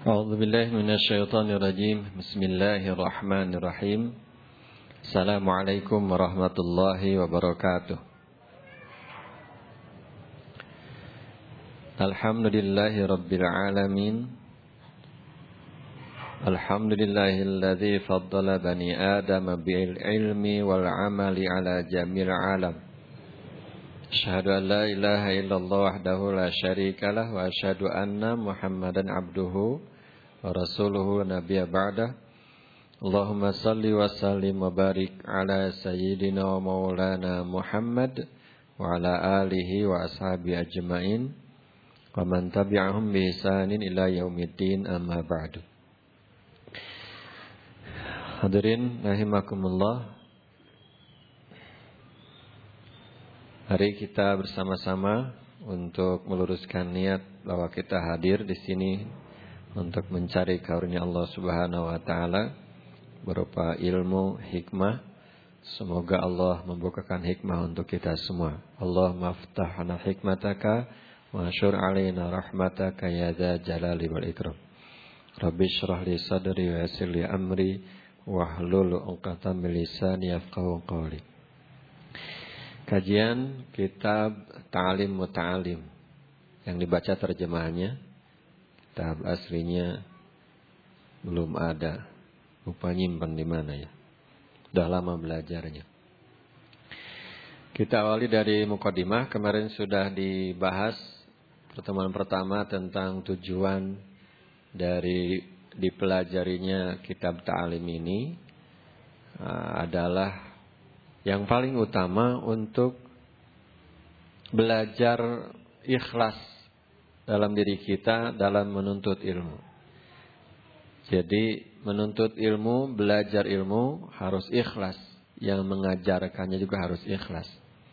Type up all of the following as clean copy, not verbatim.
أعوذ بالله من الشيطان الرجيم بسم الله الرحمن الرحيم السلام عليكم ورحمة الله وبركاته الحمد لله رب العالمين الحمد لله الذي فضل بني آدم بالعلم والعمل على جميع العالم أشهد أن لا إله إلا الله وحده لا شريك له وأشهد أن محمدا عبده ورسوله نبي بعده اللهم صل وسلم وبارك على سيدنا ومولانا محمد وعلى آله وأصحابه أجمعين ومن تبعهم بإحسان إلى يوم الدين أما بعد. Hadirin rahimakumullah, hari kita bersama-sama untuk meluruskan niat bahwa kita hadir di sini untuk mencari karunia Allah Subhanahu wa taala berupa ilmu, hikmah. Semoga Allah membukakan hikmah untuk kita semua. Allahumma aftah lana hikmataka wa anshur alaina rahmataka ya dzal jalali wal ikram. Rabbi shrah li sadri wa yassir li amri wahlul 'uqdatam min lisani yafqahu qawli. Kajian kitab Ta'lim Muta'alim yang dibaca terjemahannya. Kitab aslinya belum ada. Lupa nyimpan di mana ya. Udah lama belajarnya. Kita awali dari mukadimah. Kemarin sudah dibahas pertemuan pertama tentang tujuan dari dipelajarinya kitab Ta'lim ini adalah yang paling utama untuk belajar ikhlas dalam diri kita dalam menuntut ilmu. Jadi menuntut ilmu, belajar ilmu harus ikhlas. Yang mengajarkannya juga harus ikhlas.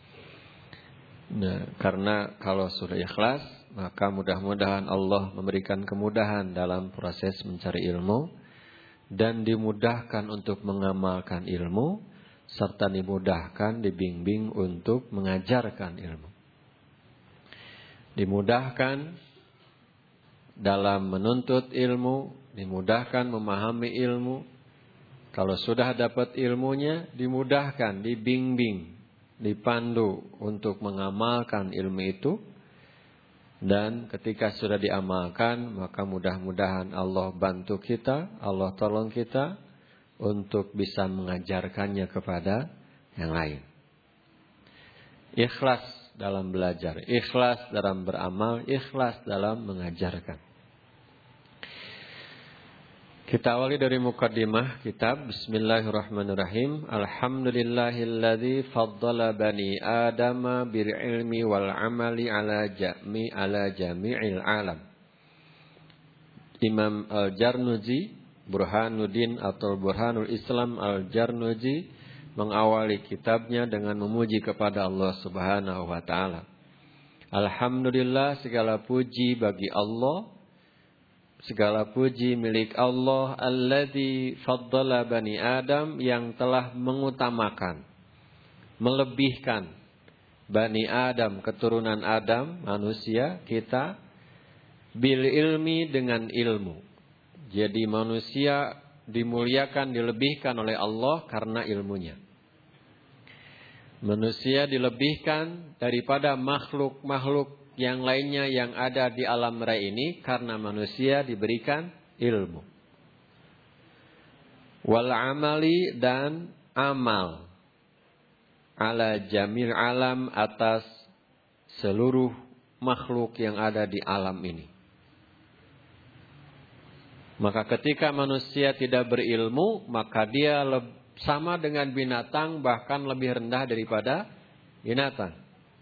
Nah, karena kalau sudah ikhlas, maka mudah-mudahan Allah memberikan kemudahan dalam proses mencari ilmu dan dimudahkan untuk mengamalkan ilmu serta dimudahkan, dibimbing untuk mengajarkan ilmu. Dimudahkan dalam menuntut ilmu, dimudahkan memahami ilmu. Kalau sudah dapat ilmunya, dimudahkan, dibimbing, dipandu untuk mengamalkan ilmu itu. Dan ketika sudah diamalkan, maka mudah-mudahan Allah bantu kita, Allah tolong kita untuk bisa mengajarkannya kepada yang lain. Ikhlas dalam belajar, ikhlas dalam beramal, ikhlas dalam mengajarkan. Kita awali dari mukaddimah kitab. Bismillahirrahmanirrahim. Alhamdulillahilladzi faddala bani adama bil ilmi wal amali ala jami'il alam. Imam Al-Jarnuji, Burhanuddin atau Burhanul Islam Al-Jarnuji mengawali kitabnya dengan memuji kepada Allah Subhanahu wa taala. Alhamdulillah, segala puji bagi Allah. Segala puji milik Allah alladzi faddala bani Adam, yang telah mengutamakan, melebihkan bani Adam, keturunan Adam, manusia kita, bil ilmi, dengan ilmu. Jadi manusia dimuliakan, dilebihkan oleh Allah karena ilmunya. Manusia dilebihkan daripada makhluk-makhluk yang lainnya yang ada di alam raya ini karena manusia diberikan ilmu. Wal amali, dan amal, ala jamil alam, atas seluruh makhluk yang ada di alam ini. Maka ketika manusia tidak berilmu, maka dia sama dengan binatang, bahkan lebih rendah daripada binatang.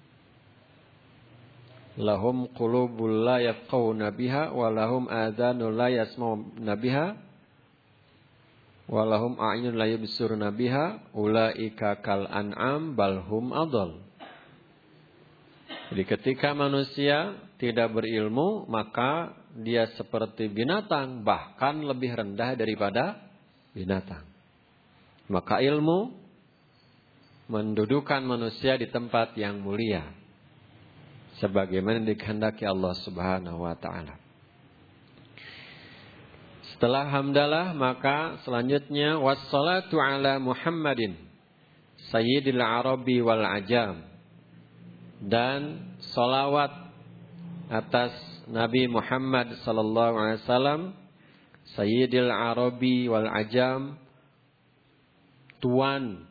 Lahum qulubul la yafqahuna biha wa lahum adhanun la yasma'una biha wa lahum a'yunun la yubsiruna biha ulaika kal an'am bal hum adall. Jadi ketika manusia tidak berilmu, maka dia seperti binatang, bahkan lebih rendah daripada binatang. Maka ilmu mendudukan manusia di tempat yang mulia, sebagaimana dikehendaki Allah Subhanahu wa taala. Setelah hamdalah maka selanjutnya wassalatu ala Muhammadin sayyidil arabi wal ajam, dan salawat atas Nabi Muhammad sallallahu alaihi wasallam sayyidil arabi wal ajam, tuan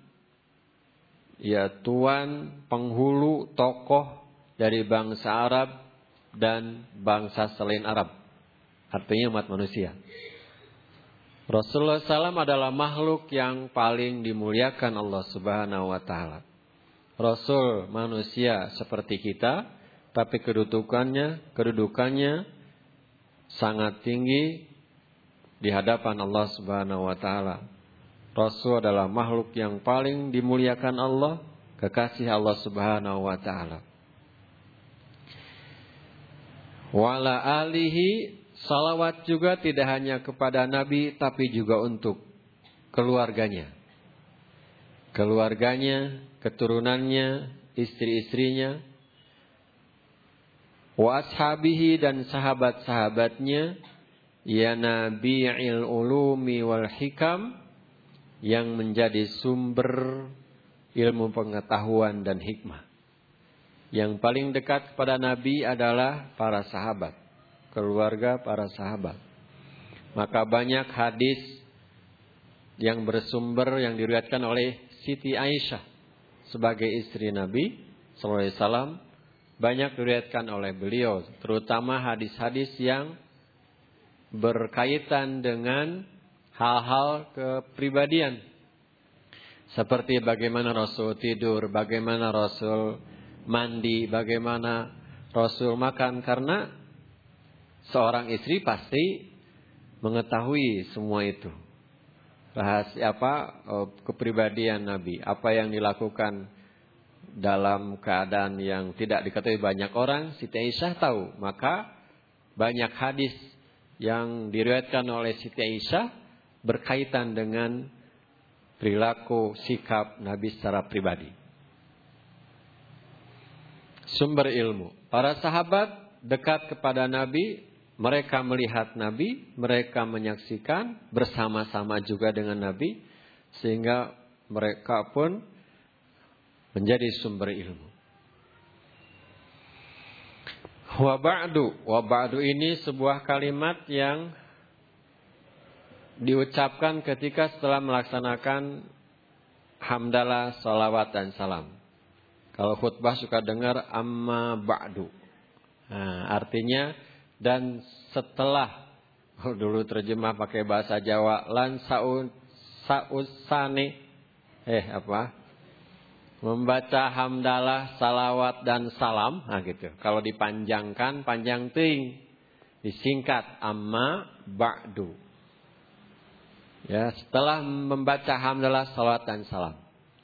penghulu tokoh dari bangsa Arab dan bangsa selain Arab, artinya umat manusia. Rasulullah SAW adalah makhluk yang paling dimuliakan Allah Subhanahu wa taala. Rasul manusia seperti kita, tapi kedudukannya sangat tinggi di hadapan Allah Subhanahu wa taala. Rasul adalah makhluk yang paling dimuliakan Allah, kekasih Allah Subhanahu wa taala. Wala alihi, salawat juga tidak hanya kepada Nabi tapi juga untuk keluarganya. Keturunannya, istri-istrinya, wa ashabihi, dan sahabat-sahabatnya, ya nabi'il ulumi wal hikam, yang menjadi sumber ilmu pengetahuan dan hikmah. Yang paling dekat kepada Nabi adalah para sahabat, keluarga para sahabat. Maka banyak hadis yang bersumber yang diriwayatkan oleh Siti Aisyah sebagai istri Nabi sallallahu alaihi wasallam, banyak diriwayatkan oleh beliau, terutama hadis-hadis yang berkaitan dengan hal-hal kepribadian, seperti bagaimana Rasul tidur, bagaimana Rasul mandi, bagaimana Rasul makan, karena seorang istri pasti mengetahui semua itu. Rahasia kepribadian Nabi, apa yang dilakukan dalam keadaan yang tidak diketahui banyak orang, Siti Aisyah tahu. Maka banyak hadis yang diriwayatkan oleh Siti Aisyah berkaitan dengan perilaku sikap Nabi secara pribadi. Sumber ilmu. Para sahabat dekat kepada Nabi, mereka melihat Nabi, mereka menyaksikan bersama-sama juga dengan Nabi, sehingga mereka pun menjadi sumber ilmu. Wa ba'du ini sebuah kalimat yang diucapkan ketika setelah melaksanakan hamdalah, salawat dan salam. Kalau khutbah suka dengar amma ba'du. Nah, artinya dan setelah, dulu terjemah pakai bahasa Jawa, lan sausane membaca hamdalah, salawat dan salam. Nah gitu. Kalau dipanjangkan, panjang ting, disingkat amma ba'du. Ya, setelah membaca hamdalah, salawat dan salam.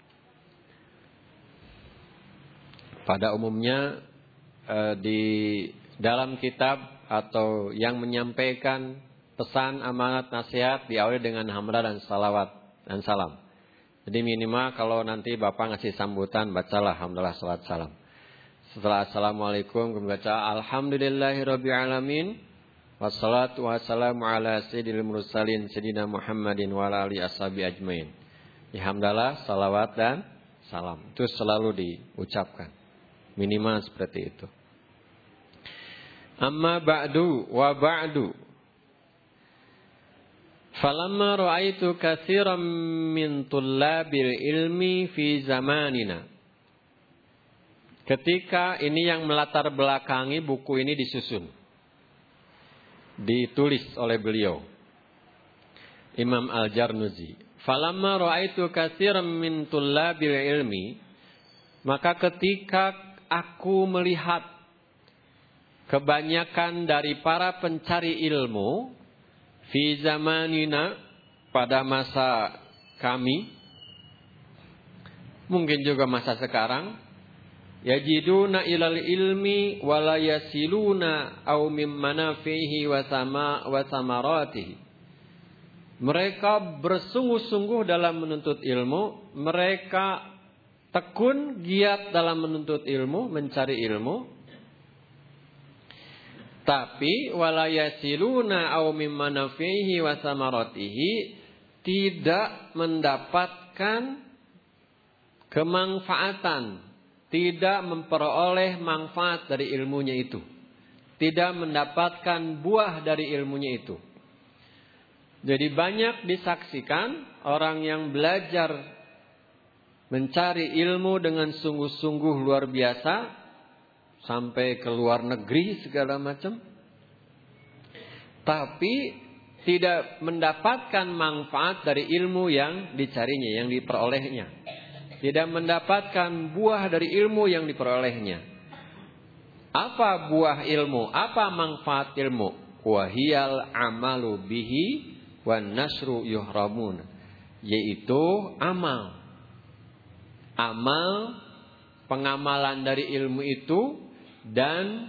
Pada umumnya di dalam kitab atau yang menyampaikan pesan, amanat, nasihat diawali dengan hamdalah dan salawat dan salam. Jadi minimal kalau nanti Bapak ngasih sambutan, bacalah hamdalah, salawat, salam. Setelah assalamualaikum, membaca alhamdulillahirabbil alamin wassalatu wassalamu ala sayyidil mursalin sayyidina Muhammadin wa ala alihi ashabi ajmain. Hamdalah, salawat dan salam itu selalu diucapkan. Minimal seperti itu. Amma ba'du wa ba'du. Falamma ra'aitu katsiran min tullabil ilmi fi zamanina. Ketika ini yang melatar belakangi buku ini disusun, ditulis oleh beliau, Imam Al-Jarnuzi. Falamma ra'aitu katsiran min tullabil ilmi, maka ketika aku melihat kebanyakan dari para pencari ilmu fi zamanina, pada masa kami, mungkin juga masa sekarang, yajiduna ilal ilmi wala yasiluna au mim manafihi wa samaratihi. Mereka bersungguh-sungguh dalam menuntut ilmu, mereka tekun, giat dalam menuntut ilmu, mencari ilmu. Tapi wala yasiluna aw mimma nafihi wa samaratihi, tidak mendapatkan kemanfaatan, tidak memperoleh manfaat dari ilmunya itu, tidak mendapatkan buah dari ilmunya itu. Jadi banyak disaksikan orang yang belajar mencari ilmu dengan sungguh-sungguh luar biasa, sampai ke luar negeri segala macam, tapi tidak mendapatkan manfaat dari ilmu yang dicarinya, yang diperolehnya. Tidak mendapatkan buah dari ilmu yang diperolehnya. Apa buah ilmu? Apa manfaat ilmu? Wahiyal amalu bihi wan nasru yuhramun. Yaitu amal. Amal, pengamalan dari ilmu itu, dan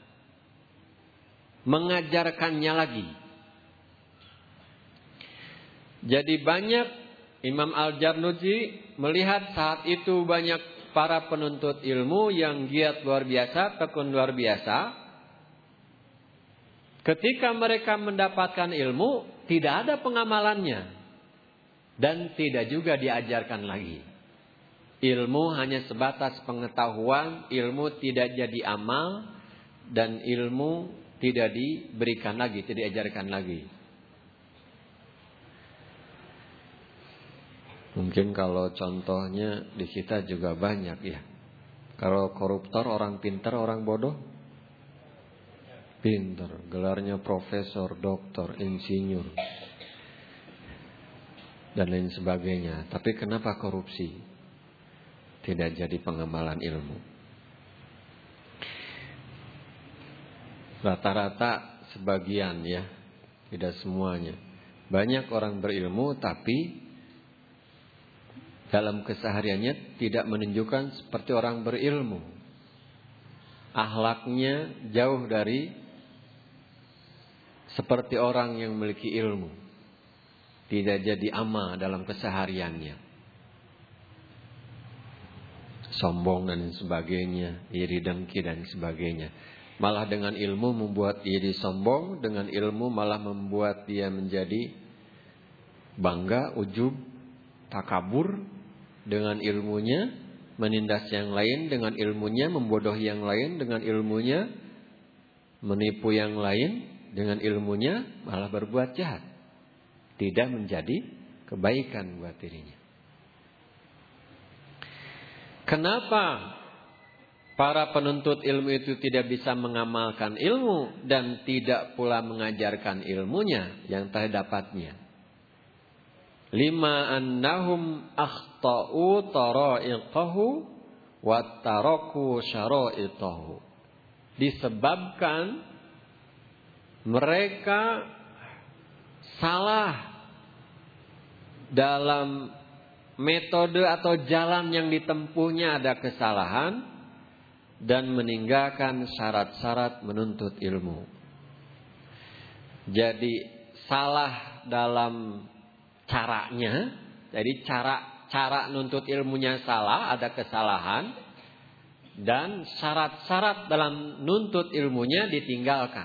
mengajarkannya lagi. Jadi banyak Imam Al-Jarnuji melihat saat itu banyak para penuntut ilmu yang giat luar biasa, tekun luar biasa. Ketika mereka mendapatkan ilmu, tidak ada pengamalannya dan tidak juga diajarkan lagi. Ilmu hanya sebatas pengetahuan, ilmu tidak jadi amal, dan ilmu tidak diberikan lagi, tidak diajarkan lagi. Mungkin kalau contohnya di kita juga banyak ya. Kalau koruptor orang pintar, orang bodoh? Pintar, gelarnya profesor, doktor, insinyur, dan lain sebagainya. Tapi kenapa korupsi? Tidak jadi pengamalan ilmu. Rata-rata sebagian ya, tidak semuanya. Banyak orang berilmu tapi dalam kesehariannya tidak menunjukkan seperti orang berilmu. Akhlaknya jauh dari seperti orang yang memiliki ilmu. Tidak jadi amal dalam kesehariannya. Sombong dan sebagainya, iri dengki dan sebagainya. Malah dengan ilmu membuat iri sombong, dengan ilmu malah membuat dia menjadi bangga, ujub, takabur. Dengan ilmunya menindas yang lain, dengan ilmunya membodohi yang lain, dengan ilmunya menipu yang lain, dengan ilmunya malah berbuat jahat. Tidak menjadi kebaikan buat dirinya. Kenapa para penuntut ilmu itu tidak bisa mengamalkan ilmu dan tidak pula mengajarkan ilmunya yang terdapatnya? Lima annahum akhta'u tara'iqahu wa taraku syara'itahu. Disebabkan mereka salah dalam metode atau jalan yang ditempuhnya, ada kesalahan, dan meninggalkan syarat-syarat menuntut ilmu. Jadi salah dalam caranya, jadi cara nuntut ilmunya salah, ada kesalahan, dan syarat-syarat dalam nuntut ilmunya ditinggalkan.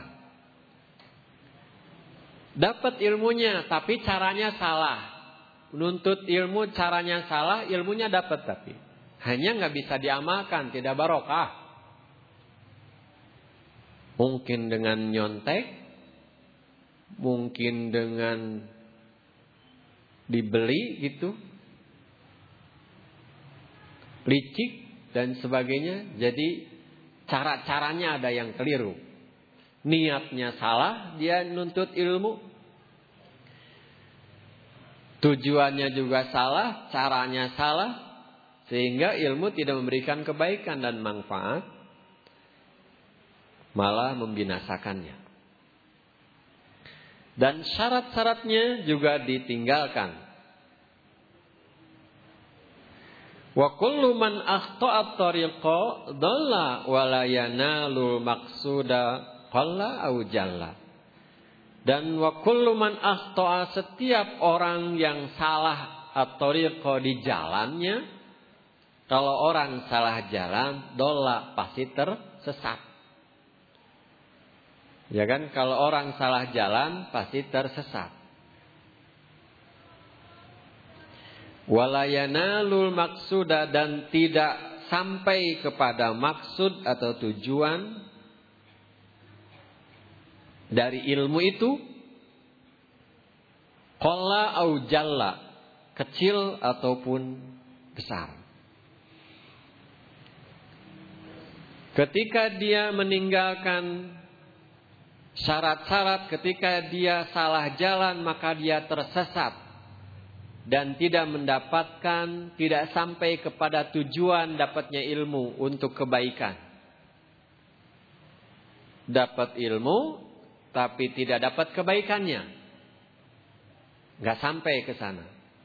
Dapat ilmunya tapi caranya salah. Menuntut ilmu caranya salah, ilmunya dapat tapi hanya nggak bisa diamalkan, tidak barokah. Mungkin dengan nyontek, mungkin dengan dibeli gitu, licik dan sebagainya. Jadi cara-caranya ada yang keliru. Niatnya salah, dia nuntut ilmu. Tujuannya juga salah, caranya salah, sehingga ilmu tidak memberikan kebaikan dan manfaat, malah membinasakannya. Dan syarat-syaratnya juga ditinggalkan. Wa kullu man akhta'a at-tariqa dhalla wa la yanalul maqsuda qalla au jalla. Dan wa kullu man akhta'a, setiap orang yang salah at-tariqa di jalannya, kalau orang salah jalan, dhalla pasti tersesat. Ya kan, kalau orang salah jalan pasti tersesat. Walayanalul maksuda, dan tidak sampai kepada maksud atau tujuan dari ilmu itu. Qalla au jalla, kecil ataupun besar. Ketika dia meninggalkan syarat-syarat, ketika dia salah jalan, maka dia tersesat dan tidak mendapatkan, tidak sampai kepada tujuan dapatnya ilmu untuk kebaikan. Dapat ilmu tapi tidak dapat kebaikannya, nggak sampai ke sana.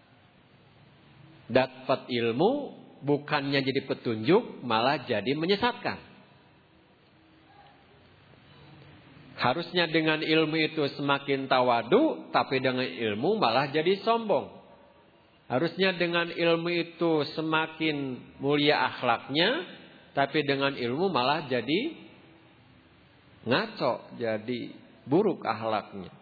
Dapat ilmu bukannya jadi petunjuk, malah jadi menyesatkan. Harusnya dengan ilmu itu semakin tawadu, tapi dengan ilmu malah jadi sombong. Harusnya dengan ilmu itu semakin mulia akhlaknya, tapi dengan ilmu malah jadi ngaco, jadi buruk akhlaknya.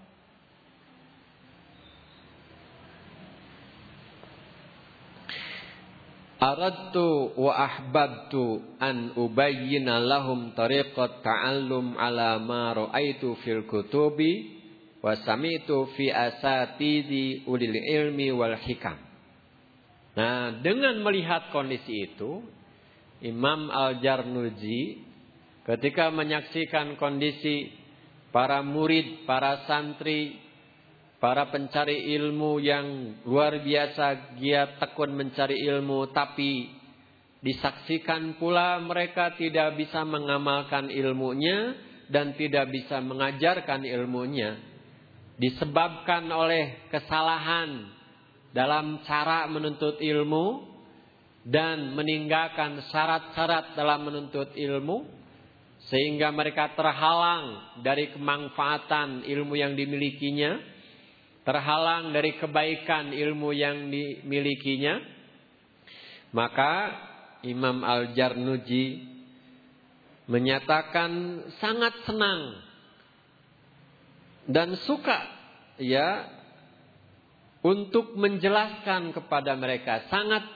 Aradtu wa ahbabtu an ubayyina lahum tariqat ta'allum ala ma ra'aitu fil kutubi wa sami'tu fi asatidi ulil ilmi wal hikam. Nah, dengan melihat kondisi itu, Imam Al-Jarnuji ketika menyaksikan kondisi para murid, para santri, para pencari ilmu yang luar biasa giat tekun mencari ilmu, tapi disaksikan pula mereka tidak bisa mengamalkan ilmunya dan tidak bisa mengajarkan ilmunya, disebabkan oleh kesalahan dalam cara menuntut ilmu dan meninggalkan syarat-syarat dalam menuntut ilmu, sehingga mereka terhalang dari kemanfaatan ilmu yang dimilikinya, terhalang dari kebaikan ilmu yang dimilikinya. Maka Imam Al-Jarnuji menyatakan sangat senang dan suka ya untuk menjelaskan kepada mereka, sangat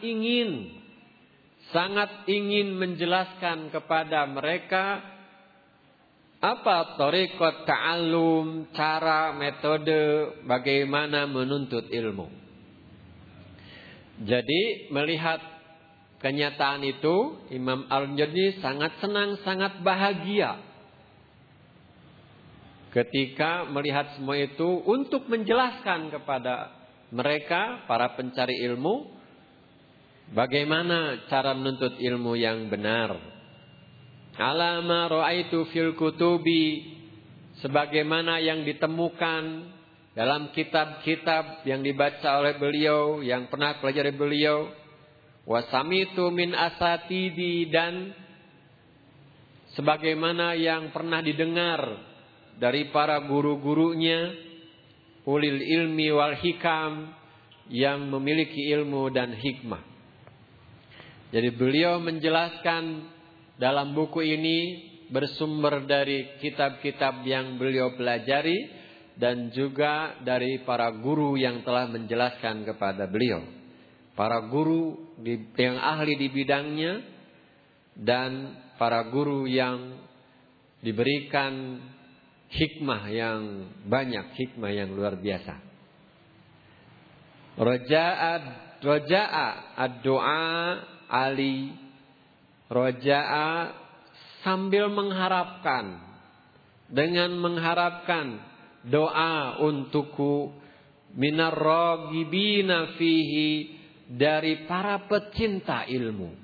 ingin menjelaskan kepada mereka apa thariqat ta'allum, cara, metode bagaimana menuntut ilmu. Jadi melihat kenyataan itu, Imam Al-Jarnuji sangat senang, sangat bahagia ketika melihat semua itu untuk menjelaskan kepada mereka, para pencari ilmu, bagaimana cara menuntut ilmu yang benar. Alama ra'aitu fil kutubi, sebagaimana yang ditemukan dalam kitab-kitab yang dibaca oleh beliau, yang pernah pelajari beliau. Wasamitu min asatidi, dan sebagaimana yang pernah didengar dari para guru-gurunya, ulil ilmi wal hikam, yang memiliki ilmu dan hikmah. Jadi beliau menjelaskan dalam buku ini bersumber dari kitab-kitab yang beliau pelajari dan juga dari para guru yang telah menjelaskan kepada beliau. Para guru yang ahli di bidangnya dan para guru yang diberikan hikmah yang banyak, hikmah yang luar biasa. Raja'a ad-du'a ali, Roja'a sambil mengharapkan, dengan mengharapkan doa untukku, minar ragibina fihi, dari para pecinta ilmu,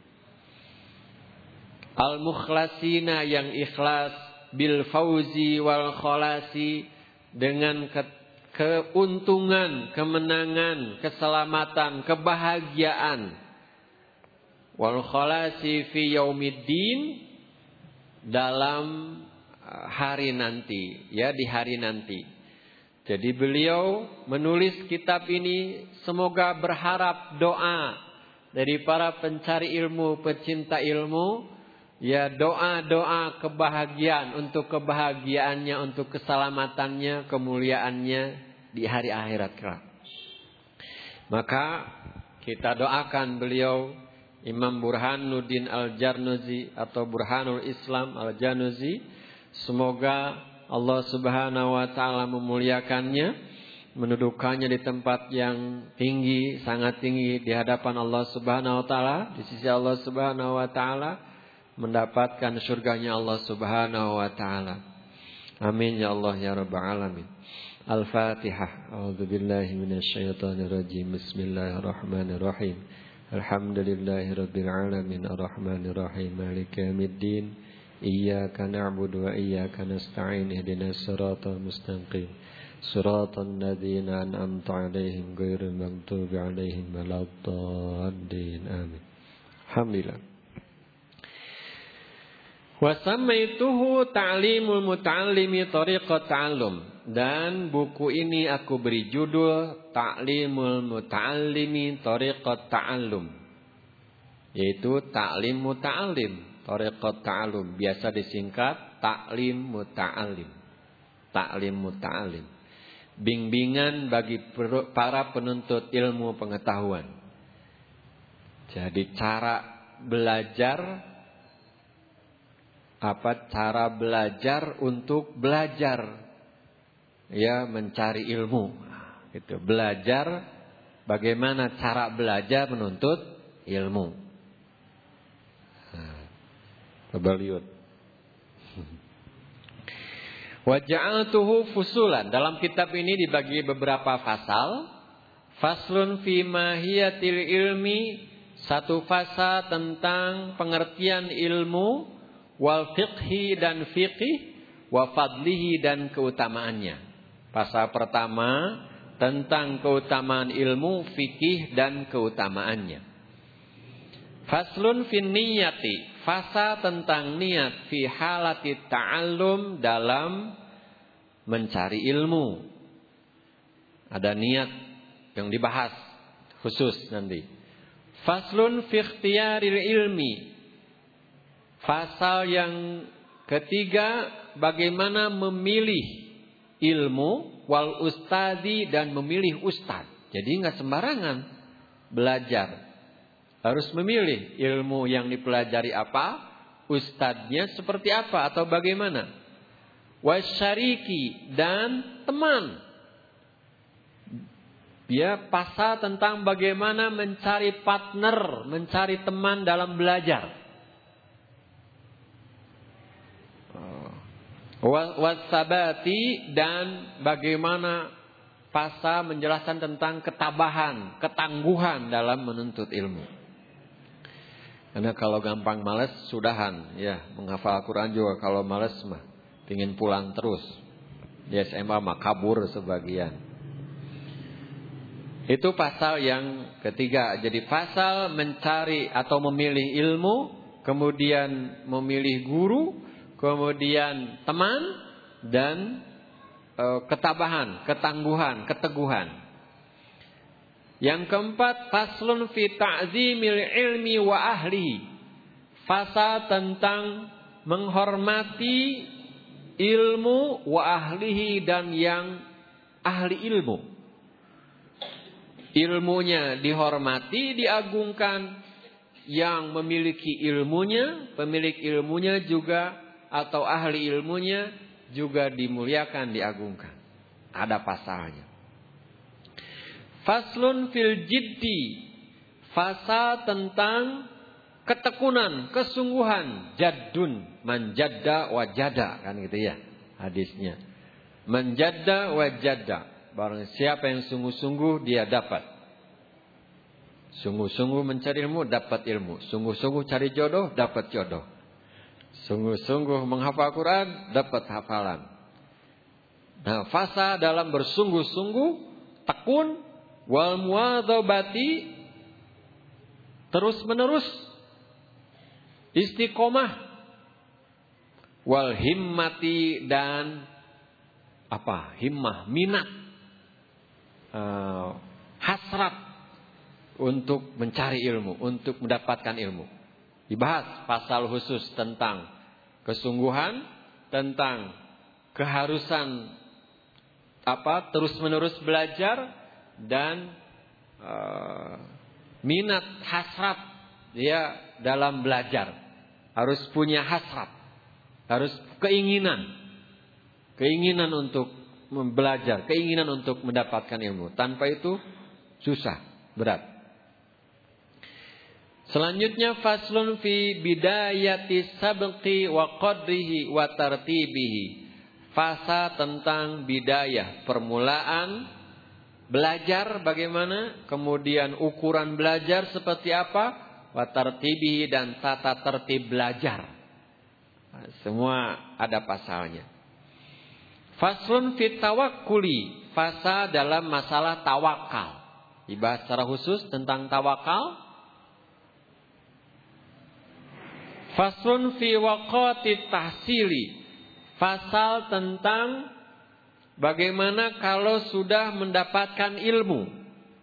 al-mukhlasina, yang ikhlas, bil fauzi wal khalasi, dengan keuntungan, kemenangan, keselamatan, kebahagiaan, wal khalasi fi yaumiddin, dalam hari nanti, ya, di hari nanti. Jadi beliau menulis kitab ini semoga berharap doa dari para pencari ilmu, pecinta ilmu, ya doa-doa kebahagiaan untuk kebahagiaannya, untuk keselamatannya, kemuliaannya di hari akhirat kelak. Maka kita doakan beliau Imam Burhanuddin Al-Jarnuzi atau Burhanul Islam Al-Jarnuzi, semoga Allah Subhanahu wa taala memuliakannya, mendudukannya di tempat yang tinggi, sangat tinggi di hadapan Allah Subhanahu wa taala, di sisi Allah Subhanahu wa taala, mendapatkan surganya Allah Subhanahu wa taala. Amin ya Allah ya rabbal alamin. Al-Fatihah. A'udzubillahi minasyaitonir rajim. Bismillahirrahmanirrahim. Alhamdulillahirabbil alamin arrahmanir rahim maliki yaumiddin. Iyyaka na'budu wa iyyaka nasta'in ihdinas siratal mustaqim. Siratal ladzina an'amta 'alaihim ghairil maghdubi 'alaihim waladdallin. Amin. Alhamdulillah. Wa sammaituhu ta'limul muta'allimi thariqat ta'allum. Dan buku ini aku beri judul Ta'limul Muta'allimi Thariqat Ta'allum, yaitu Ta'lim Muta'allim Thariqat Ta'allum, biasa disingkat Ta'lim Muta'allim. Ta'lim Muta'allim, bimbingan bagi para penuntut ilmu pengetahuan. Jadi cara belajar, cara belajar untuk belajar, ya, mencari ilmu. Gitu. Belajar, bagaimana cara belajar menuntut ilmu. Kebaliut. Wa ja'altuhu fusulan. Dalam kitab ini dibagi beberapa fasal. Faslun fi mahiyatil ilmi, satu fasa tentang pengertian ilmu, wal fiqhi dan fiqih, wa fadlihi dan keutamaannya. Pasal pertama tentang keutamaan ilmu, fikih dan keutamaannya. Faslun fin niyati, fasa tentang niat, fi halati ta'allum, dalam mencari ilmu. Ada niat yang dibahas khusus nanti. Faslun fi ikhtiyaril ilmi, fasal yang ketiga, bagaimana memilih ilmu, wal ustadi, dan memilih ustad. Jadi enggak sembarangan belajar. Harus memilih ilmu yang dipelajari apa, ustadnya seperti apa atau bagaimana. Wasyariki, dan teman. Ya, pasal tentang bagaimana mencari partner, mencari teman dalam belajar. Wasabati, dan bagaimana pasal menjelaskan tentang ketabahan, ketangguhan dalam menuntut ilmu. Karena kalau gampang malas, sudahan, ya, menghafal Al-Quran juga kalau malas mah pingin pulang terus. Di SMA mah kabur sebagian. Itu pasal yang ketiga. Jadi pasal mencari atau memilih ilmu, kemudian memilih guru, kemudian teman, dan ketabahan, ketangguhan, keteguhan. Yang keempat, faslun fi ta'zimil ilmi wa ahlihi, fasal tentang menghormati ilmu, wa ahlihi, dan yang ahli ilmu. Ilmunya dihormati, diagungkan. Yang memiliki ilmunya, pemilik ilmunya juga, atau ahli ilmunya juga dimuliakan, diagungkan. Ada pasalnya. Faslun fil jiddi, fasal tentang ketekunan, kesungguhan. Jaddun, manjadda wajada, kan gitu ya hadisnya. Manjadda wajada, barang siapa yang sungguh-sungguh dia dapat. Sungguh-sungguh mencari ilmu, dapat ilmu. Sungguh-sungguh cari jodoh, dapat jodoh. Sungguh-sungguh menghafal Quran, dapat hafalan. Nah, fasa dalam bersungguh-sungguh, tekun, wal muwadzabati, terus-menerus, istiqomah, wal himmati, dan himmah, minat, hasrat untuk mencari ilmu, untuk mendapatkan ilmu. Dibahas pasal khusus tentang kesungguhan, tentang keharusan terus-menerus belajar dan minat hasrat dia dalam belajar. Harus punya hasrat, harus keinginan untuk belajar, keinginan untuk mendapatkan ilmu. Tanpa itu susah, berat. Selanjutnya faslun fi bidayati sabqi wa qadrihi wa tartibihi. Fasa tentang bidayah, permulaan belajar bagaimana, kemudian ukuran belajar seperti apa, wa tartibihi dan tata tertib belajar. Semua ada pasalnya. Faslun fi tawakkuli, fasa dalam masalah tawakal. Dibahas secara khusus tentang tawakal. Faslun fi waqati tahsili, pasal tentang bagaimana kalau sudah mendapatkan ilmu,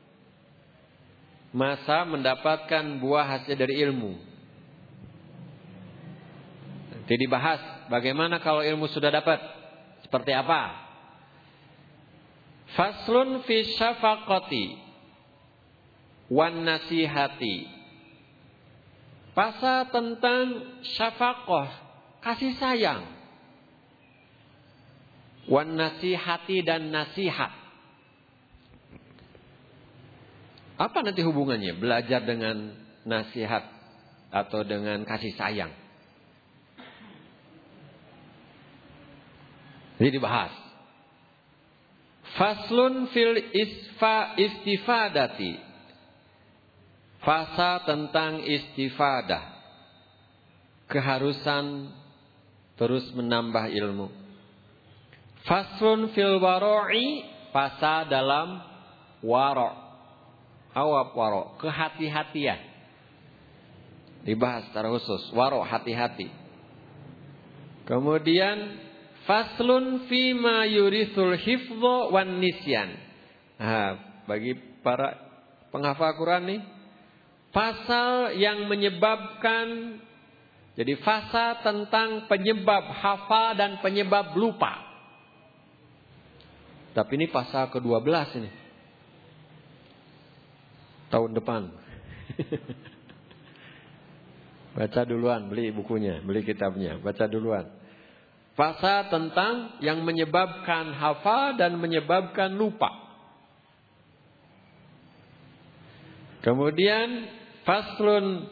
masa mendapatkan buah hasil dari ilmu. Nanti dibahas bagaimana kalau ilmu sudah dapat, seperti apa. Faslun fi syafaqati wan nasihati, pasal tentang syafaqah, kasih sayang, wan nasihati dan nasihat. Apa nanti hubungannya belajar dengan nasihat atau dengan kasih sayang? Jadi dibahas. Faslun fil istifadati, fasa tentang istifadah, keharusan terus menambah ilmu. Faslun fil wara'i, fasa dalam wara', wara', kehati-hatian. Dibahas secara khusus, wara', hati-hati. Kemudian faslun fi ma yurithul hifdha wan nisyan. Bagi para penghafal Quran nih, pasal yang menyebabkan, jadi fasa tentang penyebab hafal dan penyebab lupa. Tapi ini pasal ke-12 ini. Tahun depan. Baca duluan, beli bukunya, beli kitabnya, baca duluan. Pasal tentang yang menyebabkan hafal dan menyebabkan lupa. Kemudian faslun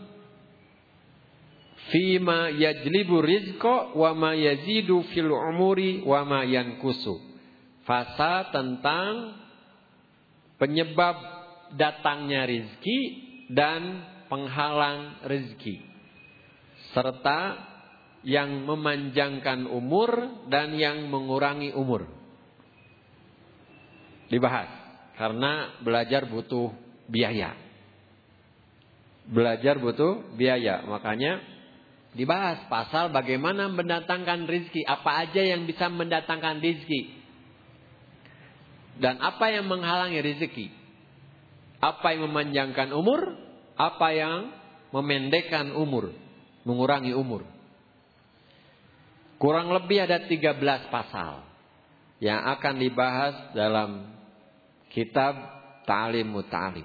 fima yajlibu rizqa wa ma yazidu fil umuri wa ma yankusu. Fasa tentang penyebab datangnya rizki dan penghalang rizki, serta yang memanjangkan umur dan yang mengurangi umur. Dibahas karena belajar butuh biaya. Belajar butuh biaya, makanya dibahas pasal bagaimana mendatangkan rizki, apa aja yang bisa mendatangkan rizki dan apa yang menghalangi rizki, apa yang memanjangkan umur, apa yang memendekkan umur, mengurangi umur. Kurang lebih ada 13 pasal yang akan dibahas dalam kitab Ta'lim Muta'alim.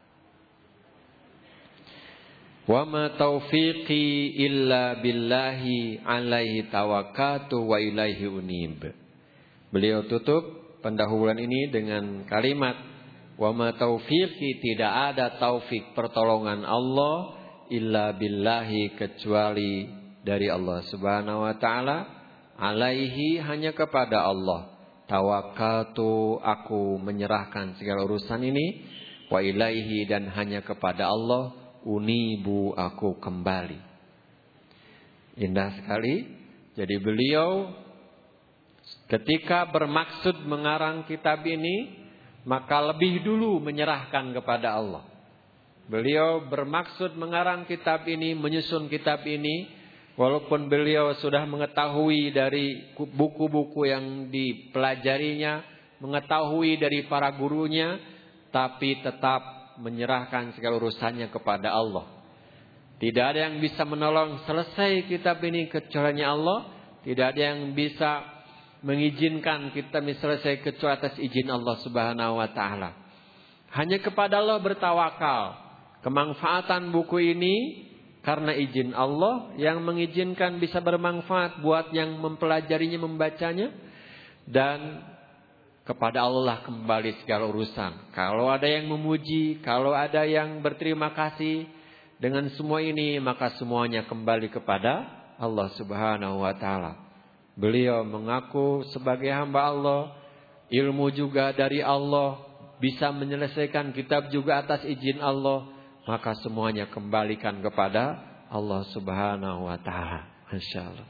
Wa ma taufiqi illa billahi alaihi tawakkaltu wa ilaihi unib. Beliau tutup pendahuluan ini dengan kalimat wa ma taufiqi, tidak ada taufik pertolongan Allah illa billahi, kecuali dari Allah Subhanahu wa taala, alaihi, hanya kepada Allah, tawakkaltu, aku menyerahkan segala urusan ini, wa ilaihi, dan hanya kepada Allah, unibu, aku kembali. Indah sekali. Jadi beliau ketika bermaksud mengarang kitab ini, maka lebih dulu menyerahkan kepada Allah. Beliau bermaksud mengarang kitab ini, menyusun kitab ini, walaupun beliau sudah mengetahui dari buku-buku yang dipelajarinya, mengetahui dari para gurunya, tapi tetap menyerahkan segala urusannya kepada Allah. Tidak ada yang bisa menolong selesai kitab ini kecuali Allah. Tidak ada yang bisa mengizinkan kita selesai kecuali atas izin Allah Subhanahu wa taala. Hanya kepada Allah bertawakal. Kemanfaatan buku ini karena izin Allah yang mengizinkan bisa bermanfaat buat yang mempelajarinya, membacanya. Dan kepada Allah lah kembali segala urusan. Kalau ada yang memuji, kalau ada yang berterima kasih dengan semua ini, maka semuanya kembali kepada Allah Subhanahu wa taala. Beliau mengaku sebagai hamba Allah, ilmu juga dari Allah, bisa menyelesaikan kitab juga atas izin Allah, maka semuanya kembalikan kepada Allah Subhanahu wa taala. Insyaallah.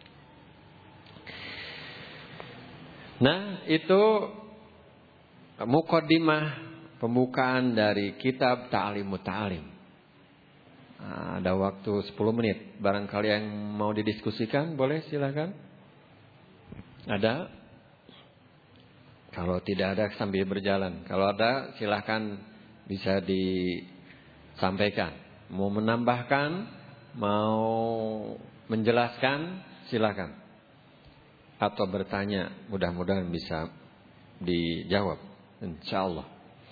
Nah, itu muqaddimah pembukaan dari kitab Ta'limut Ta'lim. Ada waktu 10 menit. Barangkali yang mau didiskusikan boleh silakan. Ada? Kalau tidak ada sambil berjalan. Kalau ada silakan bisa disampaikan. Mau menambahkan, mau menjelaskan, silakan. Atau bertanya, mudah-mudahan bisa dijawab. InsyaAllah.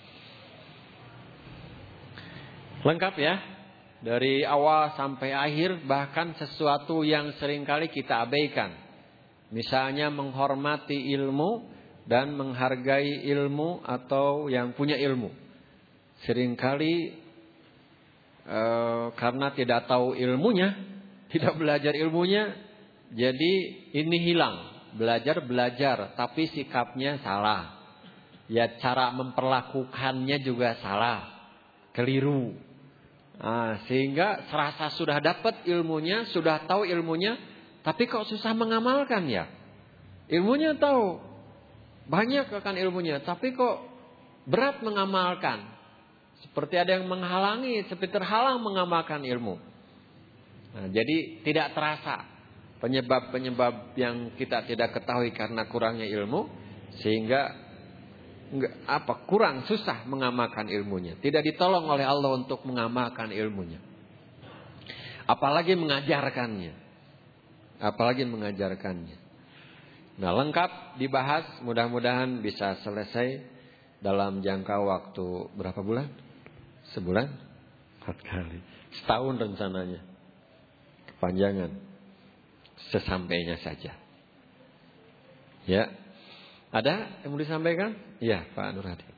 Lengkap ya. Dari awal sampai akhir, bahkan sesuatu yang seringkali kita abaikan. Misalnya menghormati ilmu dan menghargai ilmu atau yang punya ilmu. Seringkali karena tidak tahu ilmunya, tidak belajar ilmunya, jadi ini hilang. Belajar, tapi sikapnya salah. Ya, cara memperlakukannya juga salah, keliru. Sehingga serasa sudah dapat ilmunya, sudah tahu ilmunya, tapi kok susah mengamalkan ya. Ilmunya tahu, banyak akan ilmunya, tapi kok berat mengamalkan. Seperti ada yang menghalangi, seperti terhalang mengamalkan ilmu. Jadi tidak terasa penyebab-penyebab yang kita tidak ketahui karena kurangnya ilmu, sehingga kurang susah mengamalkan ilmunya. Tidak ditolong oleh Allah untuk mengamalkan ilmunya. Apalagi mengajarkannya. Nah, lengkap dibahas, mudah-mudahan bisa selesai dalam jangka waktu berapa bulan? Sebulan? 4 kali. Setahun rencananya. Kepanjangan. Sesampainya saja. Ya. Ada yang mau disampaikan? Ya, Pak Nur Hadi.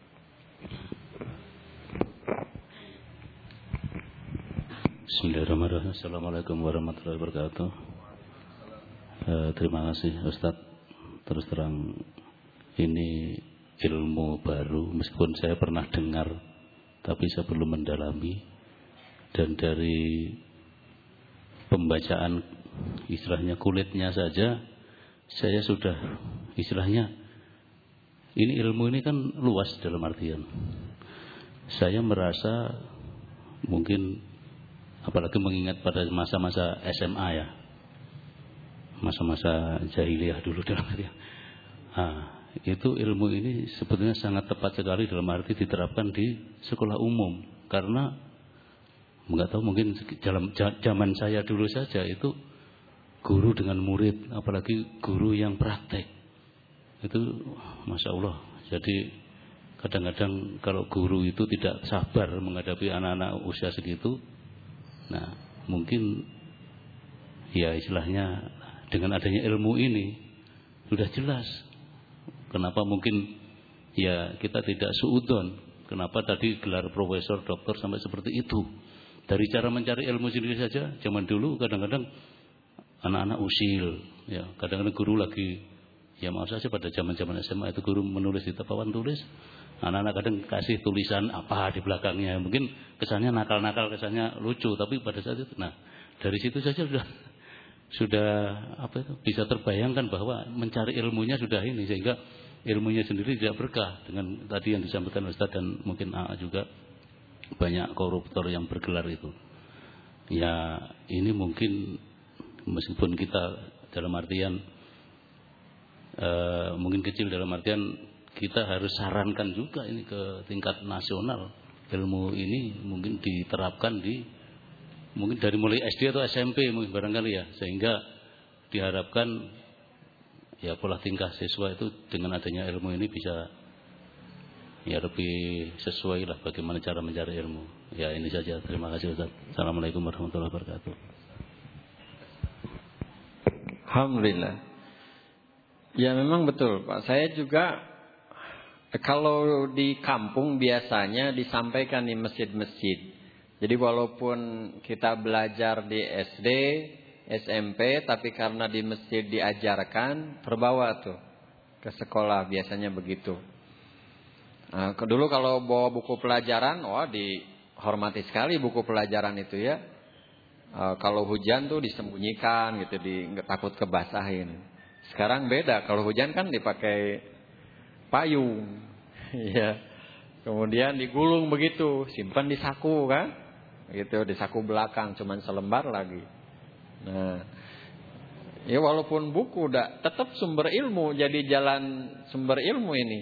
Bismillahirrahmanirrahim. Assalamualaikum warahmatullahi wabarakatuh. Terima kasih Ustadz. Terus terang ini ilmu baru, meskipun saya pernah dengar, tapi saya belum mendalami. Dan dari pembacaan istilahnya kulitnya saja, saya sudah istilahnya, ini ilmu ini kan luas dalam artian. Saya merasa mungkin, apalagi mengingat pada masa-masa SMA ya, masa-masa jahiliyah dulu dalam artian. Itu ilmu ini sebetulnya sangat tepat sekali dalam arti diterapkan di sekolah umum. Karena nggak tahu, mungkin dalam zaman saya dulu saja itu guru dengan murid, apalagi guru yang praktek. Itu Masya Allah. Jadi kadang-kadang kalau guru itu tidak sabar menghadapi anak-anak usia segitu, nah mungkin ya istilahnya dengan adanya ilmu ini sudah jelas kenapa mungkin ya kita tidak suudon, kenapa tadi gelar profesor, doktor sampai seperti itu. Dari cara mencari ilmu sendiri saja, zaman dulu kadang-kadang anak-anak usil, ya kadang-kadang guru lagi. Ya maaf saja pada zaman-zaman SMA itu guru menulis di papan tulis, anak-anak kadang kasih tulisan apa di belakangnya, mungkin kesannya nakal-nakal, kesannya lucu, tapi pada saat itu, nah dari situ saja sudah apa itu bisa terbayangkan bahwa mencari ilmunya sudah ini, sehingga ilmunya sendiri tidak berkah. Dengan tadi yang disampaikan Ustaz dan mungkin AA juga, banyak koruptor yang bergelar itu. Ya ini mungkin meskipun kita dalam artian mungkin kecil, dalam artian kita harus sarankan juga ini ke tingkat nasional, ilmu ini mungkin diterapkan di mungkin dari mulai SD atau SMP mungkin barangkali ya, sehingga diharapkan ya pola tingkah siswa itu dengan adanya ilmu ini bisa ya lebih sesuai lah bagaimana cara mencari ilmu. Ya ini saja, terima kasih Ustaz. Assalamualaikum warahmatullahi wabarakatuh. Alhamdulillah. Ya memang betul Pak. Saya juga kalau di kampung biasanya disampaikan di masjid-masjid. Jadi walaupun kita belajar di SD, SMP, tapi karena di masjid diajarkan, terbawa tuh ke sekolah, biasanya begitu. Nah, dulu kalau bawa buku pelajaran, wah dihormati sekali buku pelajaran itu ya. Kalau hujan tuh disembunyikan gitu, nggak takut kebasahin. Sekarang beda, kalau hujan kan dipakai payung, ya. Kemudian digulung begitu, simpan di saku kan, gitu di saku belakang, cuman selembar lagi. Nah, ya walaupun buku udah tetap sumber ilmu, jadi jalan sumber ilmu ini.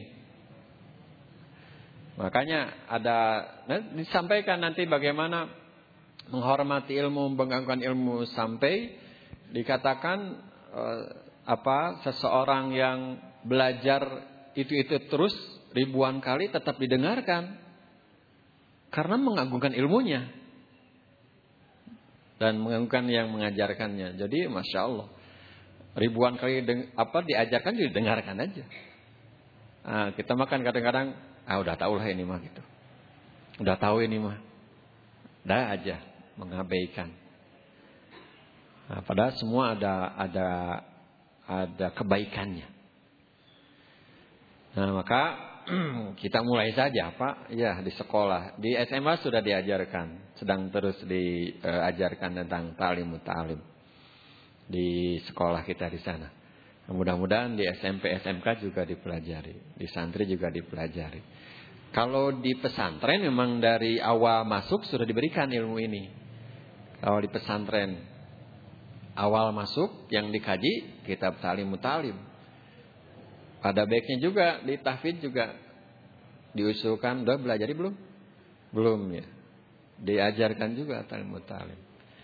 Makanya disampaikan nanti bagaimana menghormati ilmu, mengagungkan ilmu, sampai dikatakan seseorang yang belajar itu terus ribuan kali tetap didengarkan karena mengagungkan ilmunya dan mengagungkan yang mengajarkannya. Jadi masya Allah, ribuan kali diajarkan juga didengarkan aja. Nah, kita makan kadang-kadang udah tahu lah ini mah gitu, udah tahu ini mah, dah aja mengabaikan. Nah, padahal semua ada kebaikannya. Nah, maka kita mulai saja Pak, ya di sekolah, di SMA sudah diajarkan, sedang terus diajarkan tentang ta'lim ta'lim di sekolah kita di sana. Mudah-mudahan di SMP, SMK juga dipelajari, di santri juga dipelajari. Kalau di pesantren memang dari awal masuk sudah diberikan ilmu ini. Kalau di pesantren awal masuk yang dikaji kitab ta'lim ta'lim. Pada baiknya juga di tahfidz juga diusulkan, udah belajar belum? Belum ya. Diajarkan juga ta'lim ta'lim.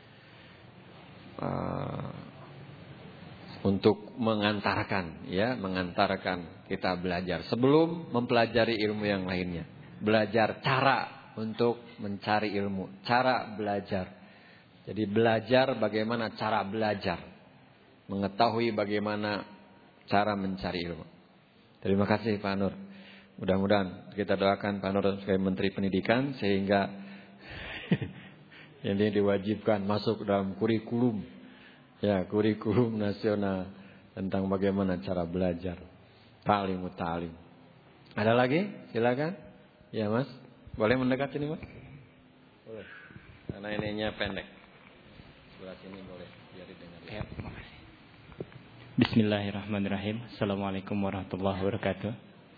Untuk mengantarkan kita belajar sebelum mempelajari ilmu yang lainnya. Belajar cara untuk mencari ilmu, cara belajar. Jadi belajar bagaimana cara belajar, mengetahui bagaimana cara mencari ilmu. Terima kasih Pak Nur. Mudah-mudahan kita doakan Pak Nur sebagai Menteri Pendidikan sehingga ini diwajibkan masuk dalam kurikulum. Ya, kurikulum nasional tentang bagaimana cara belajar ta'lim ta'lim. Ada lagi? Silakan. Ya, Mas. Boleh mendekat sini, Mas? Boleh. Karena ininya pendek. Sebelah sini boleh biar didengar. Ya, makasih. Bismillahirrahmanirrahim. Assalamualaikum warahmatullahi wabarakatuh.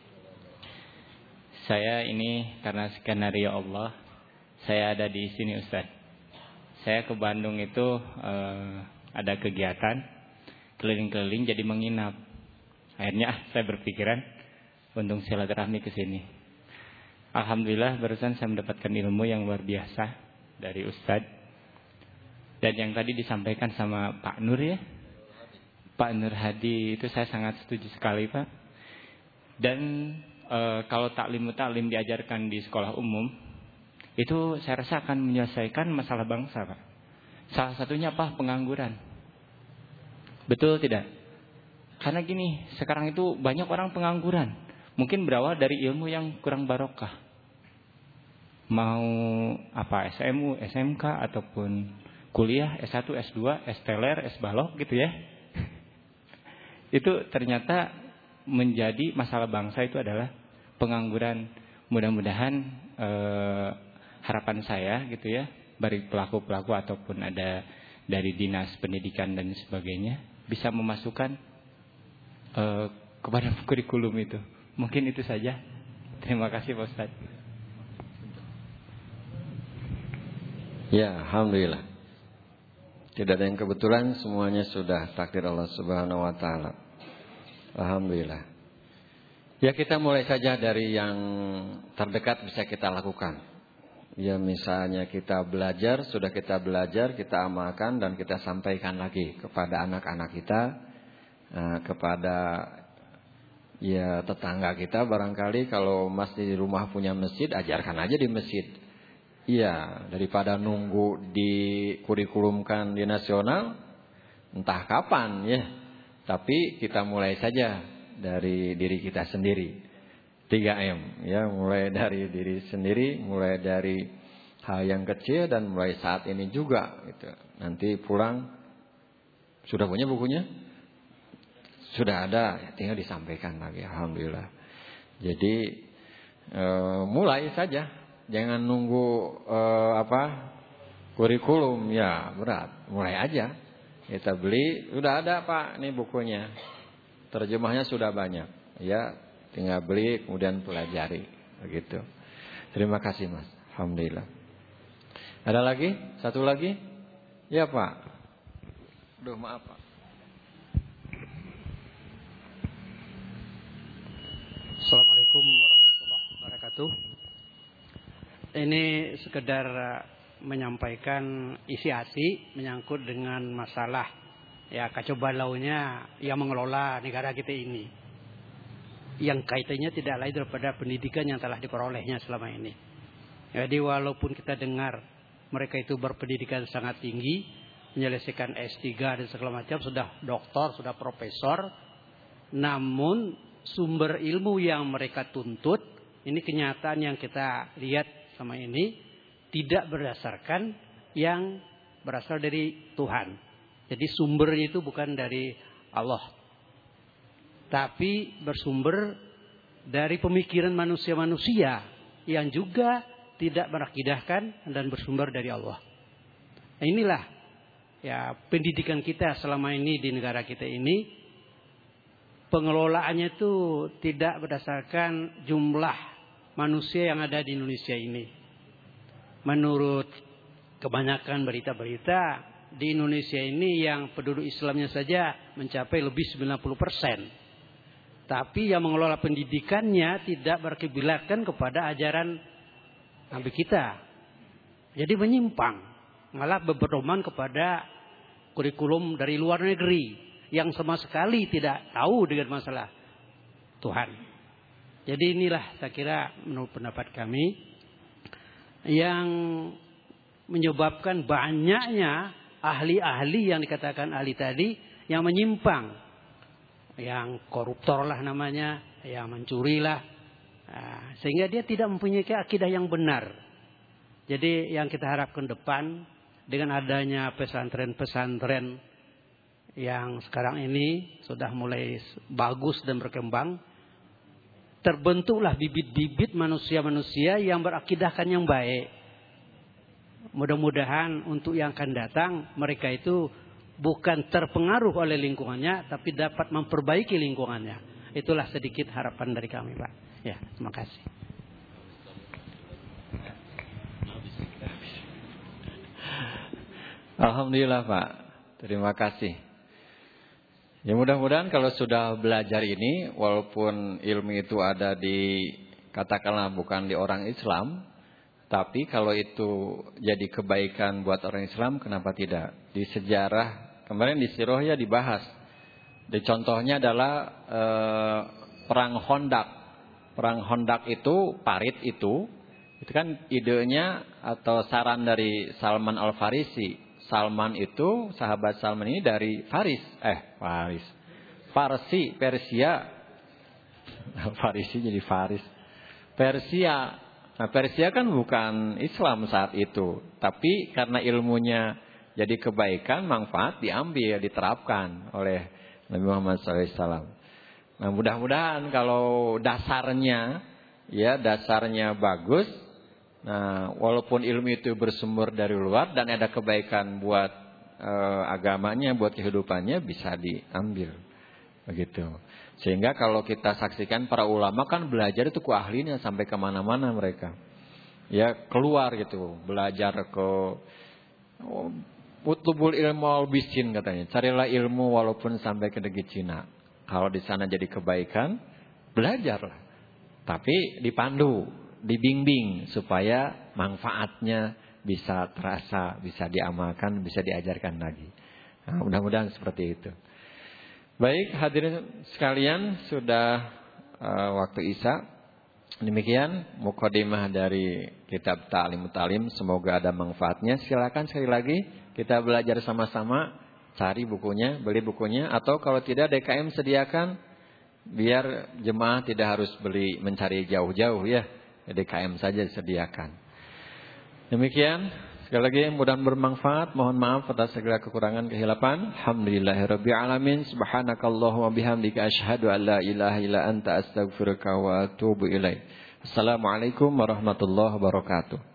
Saya ini karena skenario Allah, saya ada di sini Ustaz. Saya ke Bandung itu ada kegiatan keliling-keliling jadi menginap. Akhirnya saya berpikiran untuk silaturahmi ke sini. Alhamdulillah barusan saya mendapatkan ilmu yang luar biasa dari Ustadz. Dan yang tadi disampaikan sama Pak Nur ya, Pak Nur Hadi, itu saya sangat setuju sekali Pak. Dan kalau ta'lim diajarkan di sekolah umum, itu saya rasa akan menyelesaikan masalah bangsa Pak. Salah satunya apa? Pengangguran. Betul tidak? Karena gini, sekarang itu banyak orang pengangguran. Mungkin berawal dari ilmu yang kurang barokah. Mau SMU, SMK ataupun kuliah S1, S2, S-teler, S-balok gitu ya. Itu ternyata menjadi masalah bangsa itu adalah pengangguran. Mudah-mudahan harapan saya gitu ya, bagi pelaku-pelaku ataupun ada dari dinas pendidikan dan sebagainya bisa memasukkan kepada kurikulum itu. Mungkin itu saja. Terima kasih Pak Ustadz. Ya, alhamdulillah. Tidak ada yang kebetulan, semuanya sudah takdir Allah Subhanahu wa taala. Alhamdulillah. Ya, kita mulai saja dari yang terdekat bisa kita lakukan. Ya misalnya kita belajar, sudah kita belajar, kita amalkan dan kita sampaikan lagi kepada anak-anak kita, kepada ya tetangga kita barangkali. Kalau masih di rumah punya masjid, ajarkan aja di masjid. Iya, daripada nunggu dikurikulumkan di nasional, entah kapan ya. Tapi kita mulai saja dari diri kita sendiri. 3M ya, mulai dari diri sendiri, mulai dari hal yang kecil dan mulai saat ini juga gitu. Nanti pulang sudah punya bukunya? Sudah ada, ya tinggal disampaikan lagi, alhamdulillah. Jadi mulai saja, jangan nunggu kurikulum ya berat, mulai aja. Kita beli, sudah ada Pak, ini bukunya. Terjemahnya sudah banyak ya. Tinggal beli kemudian pelajari begitu. Terima kasih Mas. Alhamdulillah. Ada lagi? Satu lagi? Ya Pak. Aduh maaf Pak. Assalamualaikum warahmatullahi wabarakatuh. Ini sekedar menyampaikan isi hati menyangkut dengan masalah ya kacau balaunya yang mengelola negara kita ini. Yang kaitannya tidak lain daripada pendidikan yang telah diperolehnya selama ini. Jadi walaupun kita dengar mereka itu berpendidikan sangat tinggi, menyelesaikan S3 dan segala macam, sudah doktor, sudah profesor, namun sumber ilmu yang mereka tuntut, ini kenyataan yang kita lihat sama ini, tidak berdasarkan yang berasal dari Tuhan. Jadi sumbernya itu bukan dari Allah, tapi bersumber dari pemikiran manusia-manusia yang juga tidak berakidahkan dan bersumber dari Allah. Nah, inilah ya pendidikan kita selama ini di negara kita ini. Pengelolaannya itu tidak berdasarkan jumlah manusia yang ada di Indonesia ini. Menurut kebanyakan berita-berita di Indonesia ini yang penduduk Islamnya saja mencapai lebih 90%. Tapi yang mengelola pendidikannya tidak berkiblatkan kepada ajaran Nabi kita. Jadi menyimpang, malah berpedoman kepada kurikulum dari luar negeri yang sama sekali tidak tahu dengan masalah Tuhan. Jadi inilah saya kira menurut pendapat kami yang menyebabkan banyaknya ahli-ahli yang dikatakan ahli tadi yang menyimpang. Yang koruptor lah namanya, yang mencuri lah, sehingga dia tidak mempunyai akidah yang benar. Jadi yang kita harapkan depan dengan adanya pesantren-pesantren yang sekarang ini sudah mulai bagus dan berkembang, terbentuklah bibit-bibit manusia-manusia yang berakidahkan yang baik. Mudah-mudahan untuk yang akan datang mereka itu bukan terpengaruh oleh lingkungannya, tapi dapat memperbaiki lingkungannya. Itulah sedikit harapan dari kami, Pak. Ya, terima kasih. Alhamdulillah Pak. Terima kasih. Ya mudah-mudahan kalau sudah belajar ini, walaupun ilmu itu ada di, katakanlah bukan di orang Islam, tapi kalau itu jadi kebaikan buat orang Islam, kenapa tidak? Di sejarah kemarin di Sirohya dibahas. Di contohnya adalah perang Hondak. Perang Hondak itu, parit itu kan idenya atau saran dari Salman Al-Farisi. Salman itu, sahabat Salman ini dari Farsi, Persia. Farisi jadi Faris. Persia. Nah, Persia kan bukan Islam saat itu, tapi karena ilmunya jadi kebaikan, manfaat diambil, diterapkan oleh Nabi Muhammad SAW. Nah mudah-mudahan kalau dasarnya bagus. Nah walaupun ilmu itu bersumber dari luar dan ada kebaikan buat agamanya, buat kehidupannya, bisa diambil. Begitu. Sehingga kalau kita saksikan para ulama kan belajar itu ke ahlinya sampai kemana-mana mereka. Ya keluar gitu, belajar ke... Utlubul ilmu al-bisin katanya. Carilah ilmu walaupun sampai ke negeri Cina. Kalau di sana jadi kebaikan, belajarlah. Tapi dipandu. dibimbing supaya manfaatnya bisa terasa, bisa diamalkan, bisa diajarkan lagi. Nah, mudah-mudahan seperti itu. Baik, hadirin sekalian, sudah waktu Isya. Demikian mukadimah dari kitab Ta'limut Ta'lim, semoga ada manfaatnya. Silakan sekali lagi kita belajar sama-sama, cari bukunya, beli bukunya, atau kalau tidak DKM sediakan biar jemaah tidak harus mencari jauh-jauh ya. DKM saja sediakan. Demikian, sekali lagi mudah-mudahan bermanfaat. Mohon maaf atas segala kekurangan kehilapan. Alhamdulillahirabbil alamin. Subhanakallahumma bihamdika asyhadu an la ilaha illa anta astaghfiruka wa atubu ilaik. Assalamualaikum warahmatullahi wabarakatuh.